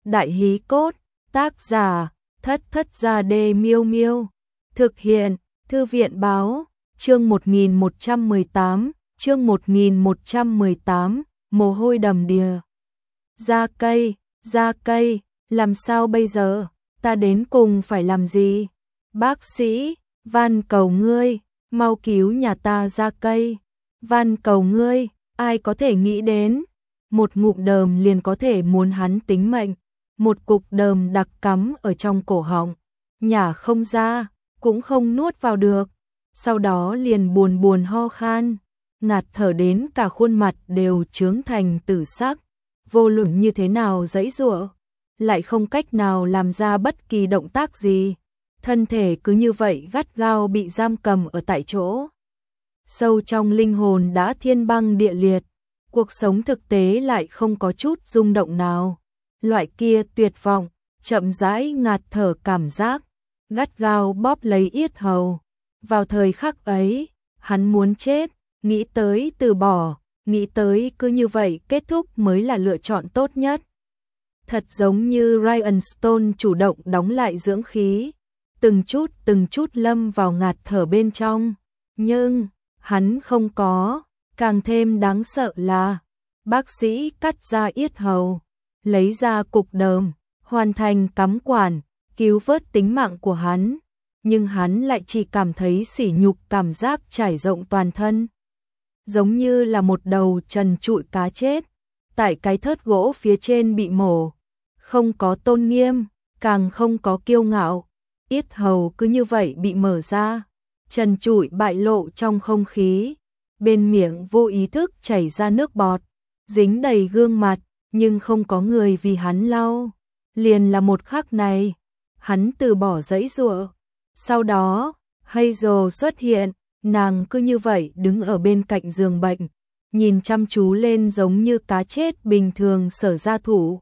Đại hí cốt, tác giả, Thất Thất Gia Đê Miêu Miêu. Thực hiện, Thư viện báo, chương 1118, chương 1118, mồ hôi đầm đìa. Ra cây, làm sao bây giờ, ta đến cùng phải làm gì? Bác sĩ, van cầu ngươi, mau cứu nhà ta Ra cây. Van cầu ngươi, ai có thể nghĩ đến, một ngụm đờm liền có thể muốn hắn tính mệnh, một cục đờm đặc cắm ở trong cổ họng, nhả không ra, cũng không nuốt vào được, sau đó liền buồn buồn ho khan, ngạt thở đến cả khuôn mặt đều chướng thành tử sắc, vô luận như thế nào giãy giụa, lại không cách nào làm ra bất kỳ động tác gì, thân thể cứ như vậy gắt gao bị giam cầm ở tại chỗ. Sâu trong linh hồn đã thiên băng địa liệt, cuộc sống thực tế lại không có chút rung động nào. Loại kia tuyệt vọng, chậm rãi ngạt thở cảm giác, gắt gao bóp lấy yết hầu. Vào thời khắc ấy, hắn muốn chết, nghĩ tới từ bỏ, nghĩ tới cứ như vậy kết thúc mới là lựa chọn tốt nhất. Thật giống như Ryan Stone chủ động đóng lại dưỡng khí, từng chút lâm vào ngạt thở bên trong, nhưng hắn không có, càng thêm đáng sợ là bác sĩ cắt ra yết hầu, lấy ra cục đờm, hoàn thành cắm quản, cứu vớt tính mạng của hắn, nhưng hắn lại chỉ cảm thấy sỉ nhục cảm giác trải rộng toàn thân, giống như là một đầu trần trụi cá chết, tại cái thớt gỗ phía trên bị mổ, không có tôn nghiêm, càng không có kiêu ngạo, yết hầu cứ như vậy bị mở ra, trần trụi bại lộ trong không khí, bên miệng vô ý thức chảy ra nước bọt, dính đầy gương mặt, nhưng không có người vì hắn lau. Liền là một khắc này, hắn từ bỏ giãy giụa. Sau đó, Hazel xuất hiện, nàng cứ như vậy đứng ở bên cạnh giường bệnh, nhìn chăm chú lên giống như cá chết bình thường Sở Gia Thủ.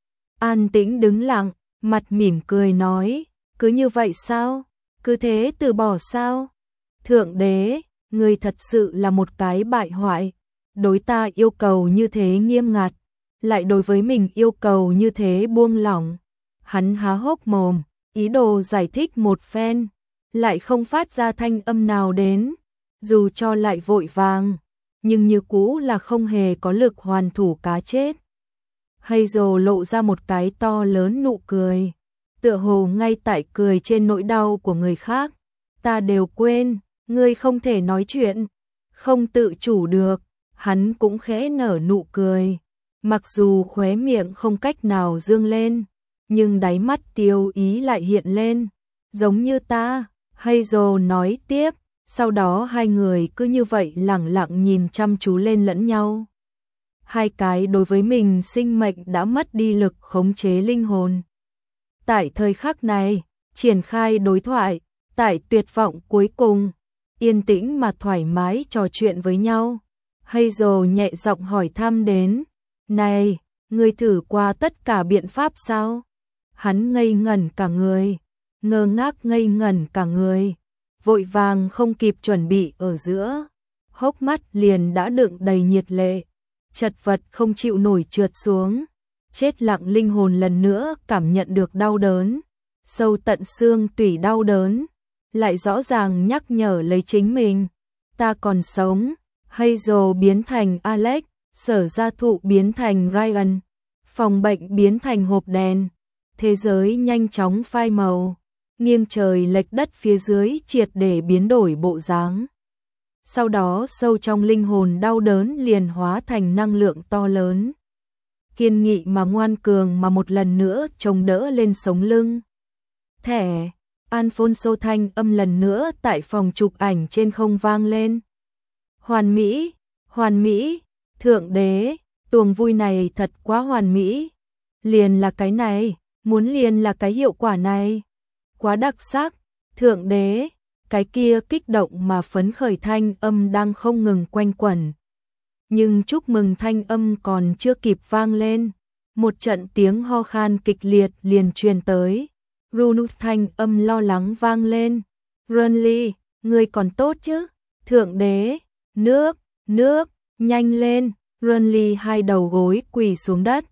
An tĩnh đứng lặng, mặt mỉm cười nói, cứ như vậy sao? Cứ thế từ bỏ sao? Thượng đế, người thật sự là một cái bại hoại, đối ta yêu cầu như thế nghiêm ngặt, lại đối với mình yêu cầu như thế buông lỏng. Hắn há hốc mồm, ý đồ giải thích một phen, lại không phát ra thanh âm nào đến, dù cho lại vội vàng, nhưng như cũ là không hề có lực hoàn thủ cá chết. Hazel lộ ra một cái to lớn nụ cười, tựa hồ ngay tại cười trên nỗi đau của người khác. Ta đều quên, ngươi không thể nói chuyện, không tự chủ được, hắn cũng khẽ nở nụ cười. Mặc dù khóe miệng không cách nào dương lên, nhưng đáy mắt tiêu ý lại hiện lên, giống như ta, Hazel nói tiếp, sau đó hai người cứ như vậy lẳng lặng nhìn chăm chú lên lẫn nhau. Hai cái đối với mình sinh mệnh đã mất đi lực khống chế linh hồn. Tại thời khắc này, triển khai đối thoại, tại tuyệt vọng cuối cùng, yên tĩnh mà thoải mái trò chuyện với nhau. Hazel nhẹ giọng hỏi thăm đến, này, ngươi thử qua tất cả biện pháp sao? Hắn ngây ngẩn cả người, ngơ ngác ngây ngẩn cả người, vội vàng không kịp chuẩn bị ở giữa, hốc mắt liền đã đựng đầy nhiệt lệ, chật vật không chịu nổi trượt xuống, chết lặng linh hồn lần nữa cảm nhận được đau đớn, sâu tận xương tủy đau đớn, lại rõ ràng nhắc nhở lấy chính mình, ta còn sống. Hazel biến thành Alex, Sở Gia Thụ biến thành Ryan, phòng bệnh biến thành hộp đèn, thế giới nhanh chóng phai màu, nghiêng trời lệch đất phía dưới triệt để biến đổi bộ dáng. Sau đó sâu trong linh hồn đau đớn liền hóa thành năng lượng to lớn, kiên nghị mà ngoan cường mà một lần nữa chống đỡ lên sống lưng. Thẻ, Alfonso thanh âm lần nữa tại phòng chụp ảnh trên không vang lên. Hoàn mỹ, thượng đế, tuồng vui này thật quá hoàn mỹ. Liền là cái này, muốn liền là cái hiệu quả này. Quá đặc sắc, thượng đế, cái kia kích động mà phấn khởi thanh âm đang không ngừng quanh quẩn. Nhưng chúc mừng thanh âm còn chưa kịp vang lên, một trận tiếng ho khan kịch liệt liền truyền tới. Runut thanh âm lo lắng vang lên. Runley, ngươi còn tốt chứ? Thượng đế, nước, nhanh lên. Runley hai đầu gối quỳ xuống đất,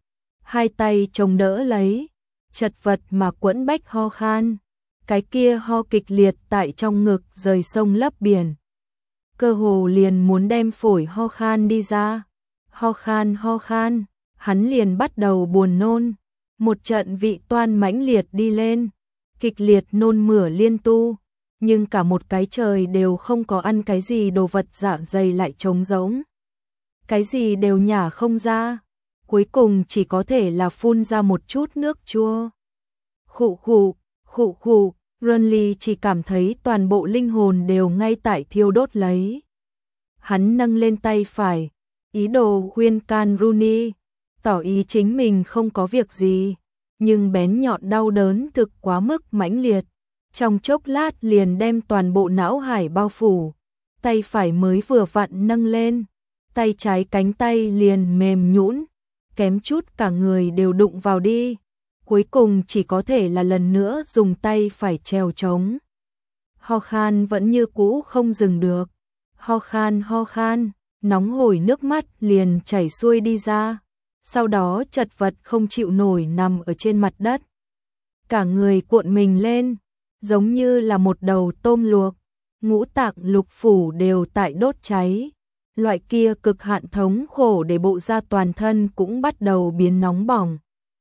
hai tay chống đỡ lấy, chật vật mà quẫn bách ho khan. Cái kia ho kịch liệt tại trong ngực rời sông lấp biển. Cơ hồ liền muốn đem phổi ho khan đi ra. Ho khan, hắn liền bắt đầu buồn nôn. Một trận vị toan mãnh liệt đi lên, kịch liệt nôn mửa liên tu. Nhưng cả một cái trời đều không có ăn cái gì đồ vật dạ dày lại trống rỗng. Cái gì đều nhả không ra. Cuối cùng chỉ có thể là phun ra một chút nước chua. Khụ khụ, Renly chỉ cảm thấy toàn bộ linh hồn đều ngay tại thiêu đốt lấy. Hắn nâng lên tay phải, ý đồ khuyên can Rooney, tỏ ý chính mình không có việc gì, nhưng bén nhọn đau đớn thực quá mức mãnh liệt, trong chốc lát liền đem toàn bộ não hải bao phủ. Tay phải mới vừa vặn nâng lên, tay trái cánh tay liền mềm nhũn, kém chút cả người đều đụng vào đi. Cuối cùng chỉ có thể là lần nữa dùng tay phải trèo trống. Ho khan vẫn như cũ không dừng được. Ho khan, nóng hổi nước mắt liền chảy xuôi đi ra. Sau đó chật vật không chịu nổi nằm ở trên mặt đất. Cả người cuộn mình lên, giống như là một đầu tôm luộc. Ngũ tạng lục phủ đều tại đốt cháy. Loại kia cực hạn thống khổ để bộ da toàn thân cũng bắt đầu biến nóng bỏng.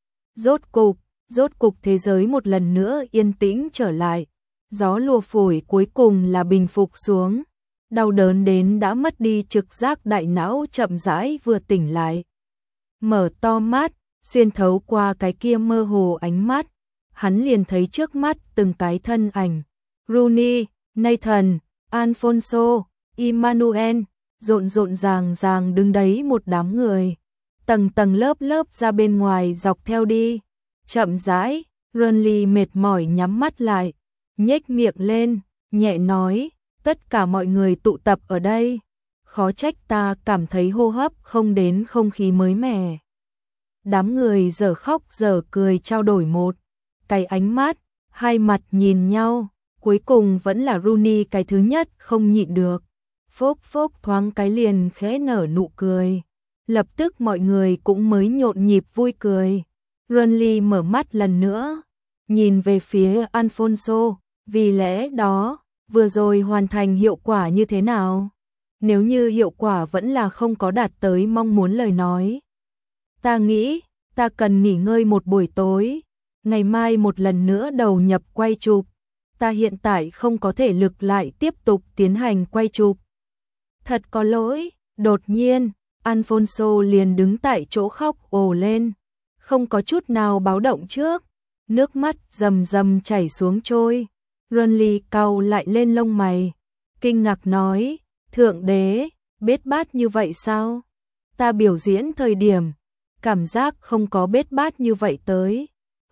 Rốt cục thế giới một lần nữa yên tĩnh trở lại. Gió lùa phổi cuối cùng là bình phục xuống. Đau đớn đến đã mất đi trực giác đại não chậm rãi vừa tỉnh lại. Mở to mắt, xuyên thấu qua cái kia mơ hồ ánh mắt. Hắn liền thấy trước mắt từng cái thân ảnh. Rooney, Nathan, Alfonso, Emmanuel, rộn ràng đứng đấy một đám người. Tầng lớp ra bên ngoài dọc theo đi. Chậm rãi, Renly mệt mỏi nhắm mắt lại, nhếch miệng lên, nhẹ nói, tất cả mọi người tụ tập ở đây. Khó trách ta cảm thấy hô hấp không đến không khí mới mẻ. Đám người giờ khóc giờ cười trao đổi một cái ánh mắt, hai mặt nhìn nhau, cuối cùng vẫn là Rooney cái thứ nhất không nhịn được. Phốc thoáng cái liền khẽ nở nụ cười. Lập tức mọi người cũng mới nhộn nhịp vui cười. Renly mở mắt lần nữa, nhìn về phía Alfonso, vì lẽ đó, vừa rồi hoàn thành hiệu quả như thế nào? Nếu như hiệu quả vẫn là không có đạt tới mong muốn lời nói. Ta nghĩ, ta cần nghỉ ngơi một buổi tối, ngày mai một lần nữa đầu nhập quay chụp. Ta hiện tại không có thể lực lại tiếp tục tiến hành quay chụp. Thật có lỗi, đột nhiên, Alfonso liền đứng tại chỗ khóc ồ lên. Không có chút nào báo động trước, nước mắt rầm chảy xuống trôi. Renly cau lại lên lông mày, kinh ngạc nói, thượng đế, bết bát như vậy sao? Ta biểu diễn thời điểm, cảm giác không có bết bát như vậy tới.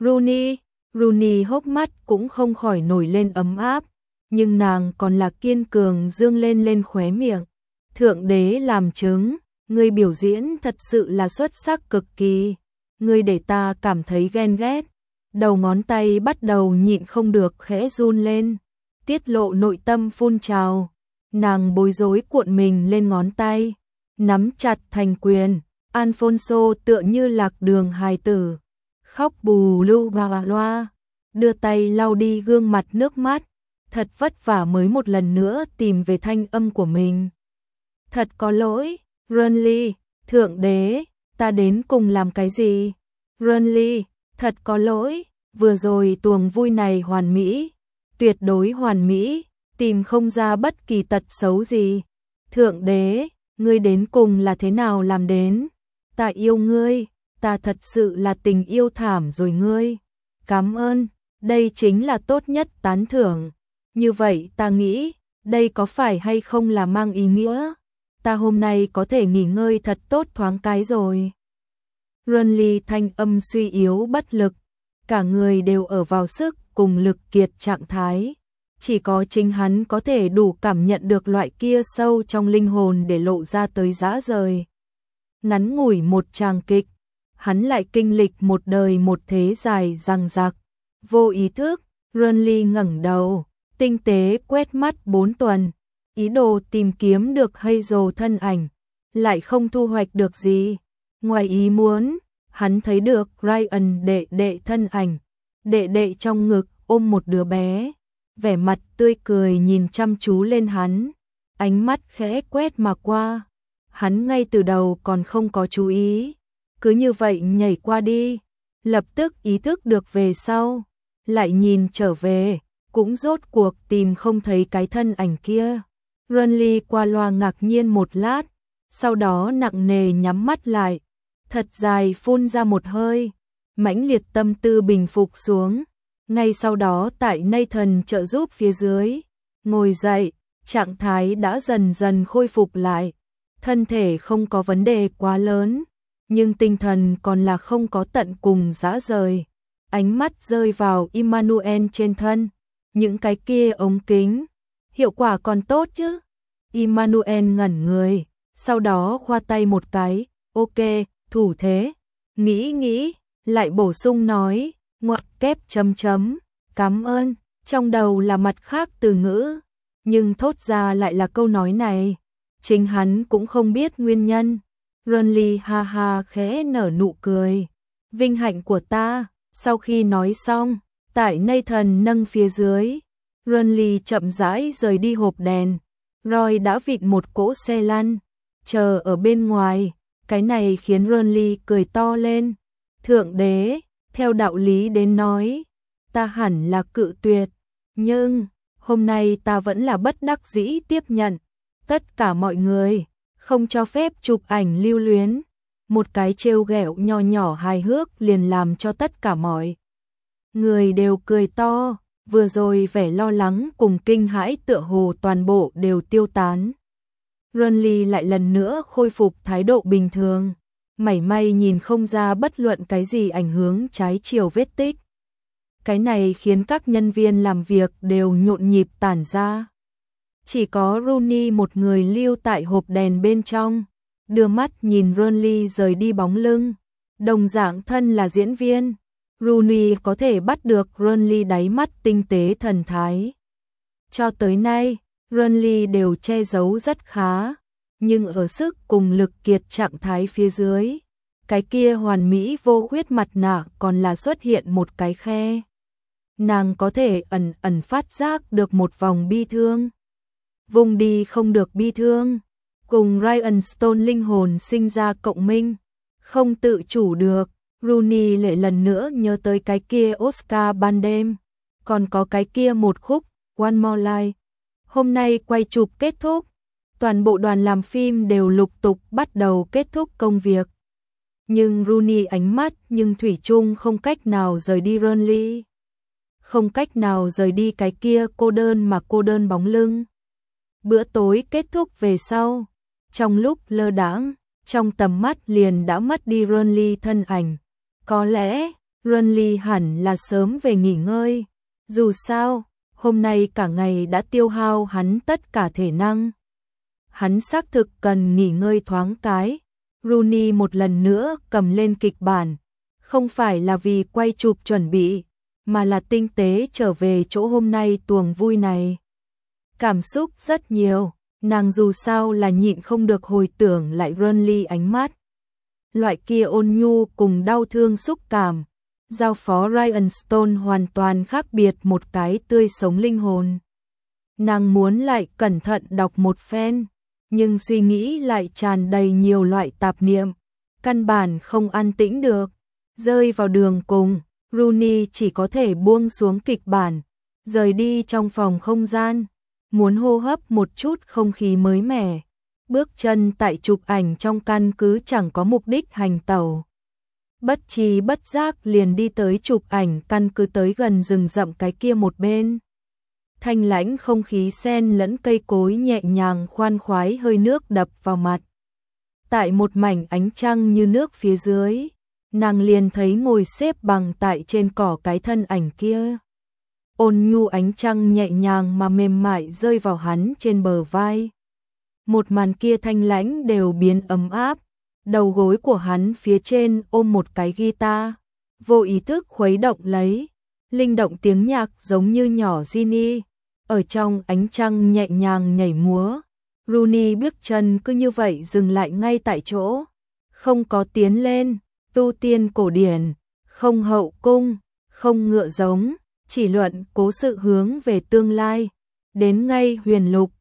Rooney hốc mắt cũng không khỏi nổi lên ấm áp, nhưng nàng còn là kiên cường dương lên khóe miệng. Thượng đế làm chứng, ngươi biểu diễn thật sự là xuất sắc cực kỳ. Ngươi để ta cảm thấy ghen ghét. Đầu ngón tay bắt đầu nhịn không được khẽ run lên, tiết lộ nội tâm phun trào. Nàng bối rối cuộn mình lên ngón tay, nắm chặt thành quyền. Alfonso tựa như lạc đường hài tử, khóc bù lu bà loa, đưa tay lau đi gương mặt nước mắt, thật vất vả mới một lần nữa tìm về thanh âm của mình. Thật có lỗi, Renly, thượng đế, ta đến cùng làm cái gì? Renly, thật có lỗi, vừa rồi tuồng vui này hoàn mỹ, tuyệt đối hoàn mỹ, tìm không ra bất kỳ tật xấu gì. Thượng đế, ngươi đến cùng là thế nào làm đến? Ta yêu ngươi, ta thật sự là tình yêu thảm rồi ngươi. Cảm ơn, đây chính là tốt nhất tán thưởng. Như vậy ta nghĩ, đây có phải hay không là mang ý nghĩa? Ta hôm nay có thể nghỉ ngơi thật tốt thoáng cái rồi. Renly thanh âm suy yếu bất lực, cả người đều ở vào sức cùng lực kiệt trạng thái. Chỉ có chính hắn có thể đủ cảm nhận được loại kia sâu trong linh hồn để lộ ra tới rã rời. Ngắn ngủi một tràng kịch, hắn lại kinh lịch một đời một thế dài dằng dặc. Vô ý thức, Renly ngẩng đầu, tinh tế quét mắt 4 tuần, ý đồ tìm kiếm được Hazel thân ảnh, lại không thu hoạch được gì. Ngoài ý muốn, Hắn thấy được Ryan đệ đệ thân ảnh, đệ đệ trong ngực ôm một đứa bé, vẻ mặt tươi cười nhìn chăm chú lên hắn, ánh mắt khẽ quét mà qua. Hắn ngay từ đầu còn không có chú ý, cứ như vậy nhảy qua đi, lập tức ý thức được về sau, lại nhìn trở về, cũng rốt cuộc tìm không thấy cái thân ảnh kia. Renly qua loa ngạc nhiên một lát, sau đó nặng nề nhắm mắt lại, thật dài phun ra một hơi, mãnh liệt tâm tư bình phục xuống. Ngay sau đó tại Nathan trợ giúp phía dưới, ngồi dậy, trạng thái đã dần dần khôi phục lại, thân thể không có vấn đề quá lớn, nhưng tinh thần còn là không có tận cùng rã rời. Ánh mắt rơi vào Emmanuel trên thân, những cái kia ống kính, hiệu quả còn tốt chứ? Emmanuel ngẩn người, sau đó khoa tay một cái, ok, thủ thế, nghĩ, lại bổ sung nói, ngoặc kép chấm chấm, cảm ơn, trong đầu là mặt khác từ ngữ, nhưng thốt ra lại là câu nói này, chính hắn cũng không biết nguyên nhân. Renly ha ha khẽ nở nụ cười, vinh hạnh của ta. Sau khi nói xong, tại Nathan nâng phía dưới, Renly chậm rãi rời đi hộp đèn. Roy đã vịn một cỗ xe lăn, chờ ở bên ngoài, cái này khiến Renly cười to lên. Thượng đế, theo đạo lý đến nói, ta hẳn là cự tuyệt, nhưng hôm nay ta vẫn là bất đắc dĩ tiếp nhận. Tất cả mọi người không cho phép chụp ảnh lưu luyến. Một cái trêu ghẹo nho nhỏ hài hước liền làm cho tất cả mọi người đều cười to, vừa rồi vẻ lo lắng cùng kinh hãi tựa hồ toàn bộ đều tiêu tán. Renly lại lần nữa khôi phục thái độ bình thường, mảy may nhìn không ra bất luận cái gì ảnh hưởng trái chiều vết tích. Cái này khiến các nhân viên làm việc đều nhộn nhịp tản ra. Chỉ có Rooney một người lưu tại hộp đèn bên trong, đưa mắt nhìn Renly rời đi bóng lưng. Đồng dạng thân là diễn viên, Rooney có thể bắt được Renly đáy mắt tinh tế thần thái. Cho tới nay, Renly đều che giấu rất khá, nhưng ở sức cùng lực kiệt trạng thái phía dưới, cái kia hoàn mỹ vô khuyết mặt nạ còn là xuất hiện một cái khe. Nàng có thể ẩn ẩn phát giác được một vòng bi thương. Vùng đi không được bi thương, cùng Ryan Stone linh hồn sinh ra cộng minh, không tự chủ được. Rooney lại lần nữa nhớ tới cái kia Oscar ban đêm, còn có cái kia một khúc One More Life. Hôm nay quay chụp kết thúc, toàn bộ đoàn làm phim đều lục tục bắt đầu kết thúc công việc. Nhưng Rooney ánh mắt nhưng thủy chung không cách nào rời đi Renly, không cách nào rời đi cái kia cô đơn bóng lưng. Bữa tối kết thúc về sau, trong lúc lơ đãng, trong tầm mắt liền đã mất đi Renly thân ảnh. Có lẽ, Renly hẳn là sớm về nghỉ ngơi. Dù sao, hôm nay cả ngày đã tiêu hao hắn tất cả thể năng. Hắn xác thực cần nghỉ ngơi thoáng cái. Rooney một lần nữa cầm lên kịch bản. Không phải là vì quay chụp chuẩn bị, mà là tinh tế trở về chỗ hôm nay tuồng vui này. Cảm xúc rất nhiều, nàng dù sao là nhịn không được hồi tưởng lại Renly ánh mắt. Loại kia ôn nhu cùng đau thương xúc cảm, giao phó Ryan Stone hoàn toàn khác biệt một cái tươi sống linh hồn. Nàng muốn lại cẩn thận đọc một phen, nhưng suy nghĩ lại tràn đầy nhiều loại tạp niệm, căn bản không an tĩnh được. Rơi vào đường cùng, Rooney chỉ có thể buông xuống kịch bản, rời đi trong phòng không gian, muốn hô hấp một chút không khí mới mẻ. Bước chân tại chụp ảnh trong căn cứ chẳng có mục đích hành tẩu. Bất tri bất giác liền đi tới chụp ảnh căn cứ tới gần rừng rậm cái kia một bên. Thanh lãnh không khí sen lẫn cây cối nhẹ nhàng khoan khoái hơi nước đập vào mặt. Tại một mảnh ánh trăng như nước phía dưới, nàng liền thấy ngồi xếp bằng tại trên cỏ cái thân ảnh kia. Ôn nhu ánh trăng nhẹ nhàng mà mềm mại rơi vào hắn trên bờ vai. Một màn kia thanh lãnh đều biến ấm áp, đầu gối của hắn phía trên ôm một cái guitar, vô ý thức khuấy động lấy, linh động tiếng nhạc giống như nhỏ Ginny, ở trong ánh trăng nhẹ nhàng nhảy múa. Rooney bước chân cứ như vậy dừng lại ngay tại chỗ, không có tiến lên, tu tiên cổ điển, không hậu cung, không ngựa giống, chỉ luận cố sự hướng về tương lai. Đến ngay huyền lục,